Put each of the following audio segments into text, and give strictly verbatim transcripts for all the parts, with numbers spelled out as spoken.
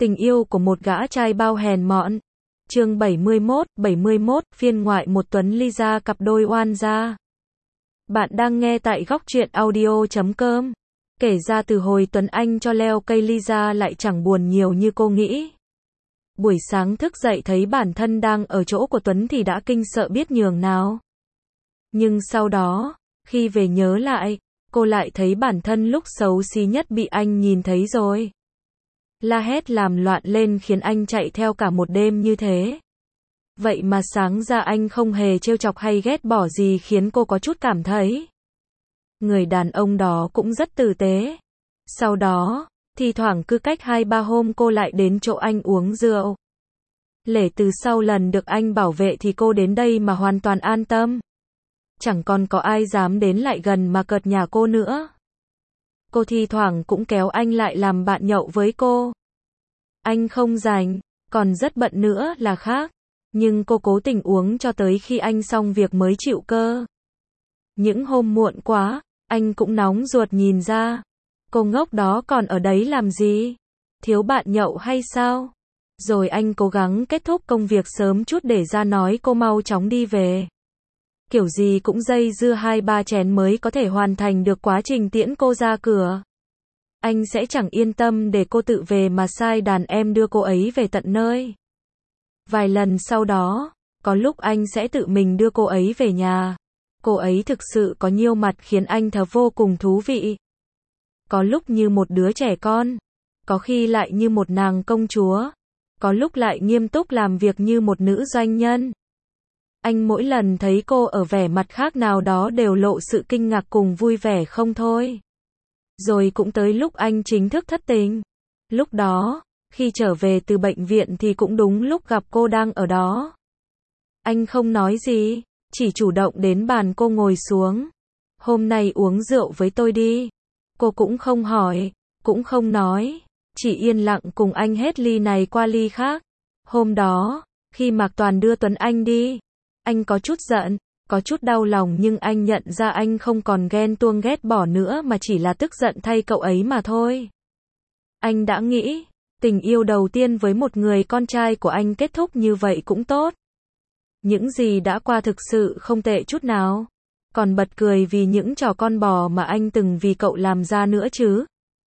Tình yêu của một gã trai bao hèn mọn. Chương bảy mươi mốt, bảy mươi mốt, phiên ngoại một Tuấn Lisa cặp đôi oan gia. Bạn đang nghe tại góc truyện audio chấm com. Kể ra từ hồi Tuấn Anh cho leo cây Lisa lại chẳng buồn nhiều như cô nghĩ. Buổi sáng thức dậy thấy bản thân đang ở chỗ của Tuấn thì đã kinh sợ biết nhường nào. Nhưng sau đó, khi về nhớ lại, cô lại thấy bản thân lúc xấu xí nhất bị anh nhìn thấy rồi. La hét làm loạn lên khiến anh chạy theo cả một đêm như thế. Vậy mà sáng ra anh không hề trêu chọc hay ghét bỏ gì khiến cô có chút cảm thấy. Người đàn ông đó cũng rất tử tế. Sau đó, thi thoảng cứ cách hai ba hôm cô lại đến chỗ anh uống rượu. Lể từ sau lần được anh bảo vệ thì cô đến đây mà hoàn toàn an tâm. Chẳng còn có ai dám đến lại gần mà cợt nhả cô nữa. Cô thi thoảng cũng kéo anh lại làm bạn nhậu với cô. Anh không rảnh, còn rất bận nữa là khác. Nhưng cô cố tình uống cho tới khi anh xong việc mới chịu cơ. Những hôm muộn quá, anh cũng nóng ruột nhìn ra. Cô ngốc đó còn ở đấy làm gì? Thiếu bạn nhậu hay sao? Rồi anh cố gắng kết thúc công việc sớm chút để ra nói cô mau chóng đi về. Kiểu gì cũng dây dưa hai ba chén mới có thể hoàn thành được quá trình tiễn cô ra cửa. Anh sẽ chẳng yên tâm để cô tự về mà sai đàn em đưa cô ấy về tận nơi. Vài lần sau đó, có lúc anh sẽ tự mình đưa cô ấy về nhà. Cô ấy thực sự có nhiều mặt khiến anh thấy vô cùng thú vị. Có lúc như một đứa trẻ con, có khi lại như một nàng công chúa, có lúc lại nghiêm túc làm việc như một nữ doanh nhân. Anh mỗi lần thấy cô ở vẻ mặt khác nào đó đều lộ sự kinh ngạc cùng vui vẻ không thôi. Rồi cũng tới lúc anh chính thức thất tình. Lúc đó, khi trở về từ bệnh viện thì cũng đúng lúc gặp cô đang ở đó. Anh không nói gì, chỉ chủ động đến bàn cô ngồi xuống. Hôm nay uống rượu với tôi đi. Cô cũng không hỏi, cũng không nói, chỉ yên lặng cùng anh hết ly này qua ly khác. Hôm đó, khi Mạc Toàn đưa Tuấn Anh đi, anh có chút giận, có chút đau lòng nhưng anh nhận ra anh không còn ghen tuông ghét bỏ nữa mà chỉ là tức giận thay cậu ấy mà thôi. Anh đã nghĩ, tình yêu đầu tiên với một người con trai của anh kết thúc như vậy cũng tốt. Những gì đã qua thực sự không tệ chút nào. Còn bật cười vì những trò con bò mà anh từng vì cậu làm ra nữa chứ.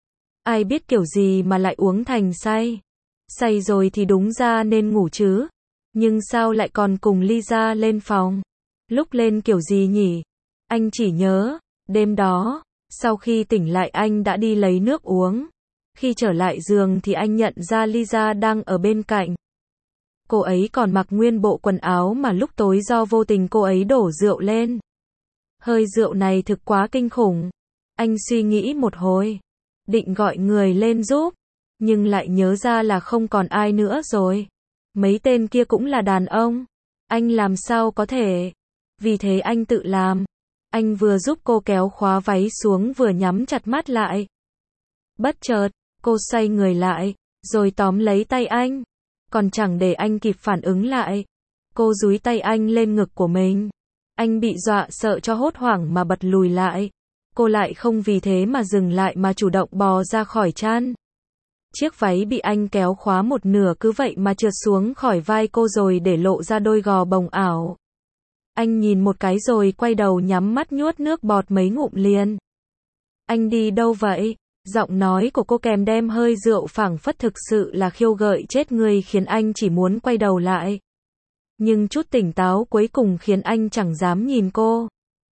Ai biết kiểu gì mà lại uống thành say. Say rồi thì đúng ra nên ngủ chứ. Nhưng sao lại còn cùng Lisa lên phòng? Lúc lên kiểu gì nhỉ? Anh chỉ nhớ, đêm đó, sau khi tỉnh lại anh đã đi lấy nước uống. Khi trở lại giường thì anh nhận ra Lisa đang ở bên cạnh. Cô ấy còn mặc nguyên bộ quần áo mà lúc tối do vô tình cô ấy đổ rượu lên. Hơi rượu này thực quá kinh khủng. Anh suy nghĩ một hồi, định gọi người lên giúp, nhưng lại nhớ ra là không còn ai nữa rồi. Mấy tên kia cũng là đàn ông. Anh làm sao có thể? Vì thế anh tự làm. Anh vừa giúp cô kéo khóa váy xuống vừa nhắm chặt mắt lại. Bất chợt, cô xoay người lại, rồi tóm lấy tay anh. Còn chẳng để anh kịp phản ứng lại, cô dúi tay anh lên ngực của mình. Anh bị dọa sợ cho hốt hoảng mà bật lùi lại. Cô lại không vì thế mà dừng lại mà chủ động bò ra khỏi chăn. Chiếc váy bị anh kéo khóa một nửa cứ vậy mà trượt xuống khỏi vai cô rồi để lộ ra đôi gò bồng ảo. Anh nhìn một cái rồi quay đầu nhắm mắt nhuốt nước bọt mấy ngụm liền. Anh đi đâu vậy? Giọng nói của cô kèm đem hơi rượu phảng phất thực sự là khiêu gợi chết người khiến anh chỉ muốn quay đầu lại. Nhưng chút tỉnh táo cuối cùng khiến anh chẳng dám nhìn cô.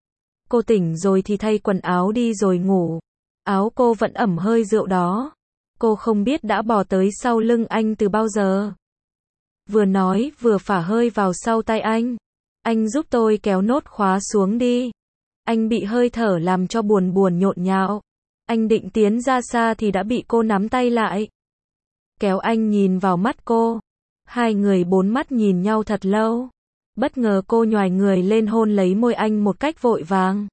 Cô tỉnh rồi thì thay quần áo đi rồi ngủ. Áo cô vẫn ẩm hơi rượu đó. Cô không biết đã bò tới sau lưng anh từ bao giờ. Vừa nói vừa phả hơi vào sau tay anh. Anh giúp tôi kéo nốt khóa xuống đi. Anh bị hơi thở làm cho buồn buồn nhộn nhạo. Anh định tiến ra xa thì đã bị cô nắm tay lại. Kéo anh nhìn vào mắt cô. Hai người bốn mắt nhìn nhau thật lâu. Bất ngờ cô nhoài người lên hôn lấy môi anh một cách vội vàng.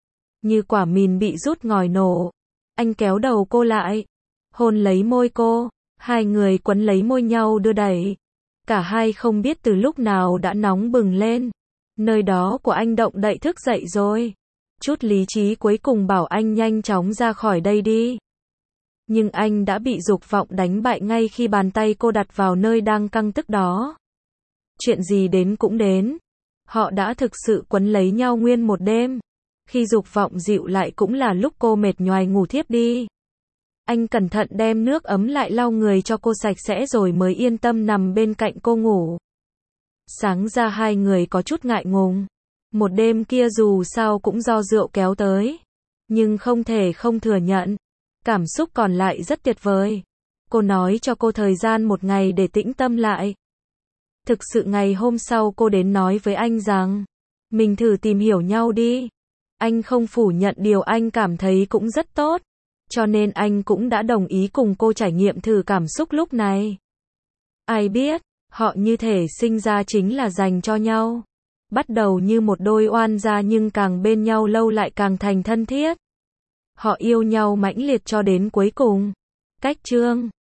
Như quả mìn bị rút ngòi nổ. Anh kéo đầu cô lại. Hôn lấy môi cô. Hai người quấn lấy môi nhau đưa đẩy. Cả hai không biết từ lúc nào đã nóng bừng lên. Nơi đó của anh động đậy thức dậy rồi. Chút lý trí cuối cùng bảo anh nhanh chóng ra khỏi đây đi. Nhưng anh đã bị dục vọng đánh bại ngay khi bàn tay cô đặt vào nơi đang căng tức đó. Chuyện gì đến cũng đến. Họ đã thực sự quấn lấy nhau nguyên một đêm. Khi dục vọng dịu lại cũng là lúc cô mệt nhoài ngủ thiếp đi. Anh cẩn thận đem nước ấm lại lau người cho cô sạch sẽ rồi mới yên tâm nằm bên cạnh cô ngủ. Sáng ra hai người có chút ngại ngùng. Một đêm kia dù sao cũng do rượu kéo tới. Nhưng không thể không thừa nhận. Cảm xúc còn lại rất tuyệt vời. Cô nói cho cô thời gian một ngày để tĩnh tâm lại. Thực sự ngày hôm sau cô đến nói với anh rằng, mình thử tìm hiểu nhau đi. Anh không phủ nhận điều anh cảm thấy cũng rất tốt. Cho nên anh cũng đã đồng ý cùng cô trải nghiệm thử cảm xúc lúc này. Ai biết, họ như thể sinh ra chính là dành cho nhau. Bắt đầu như một đôi oan gia nhưng càng bên nhau lâu lại càng thành thân thiết. Họ yêu nhau mãnh liệt cho đến cuối cùng. Cách chương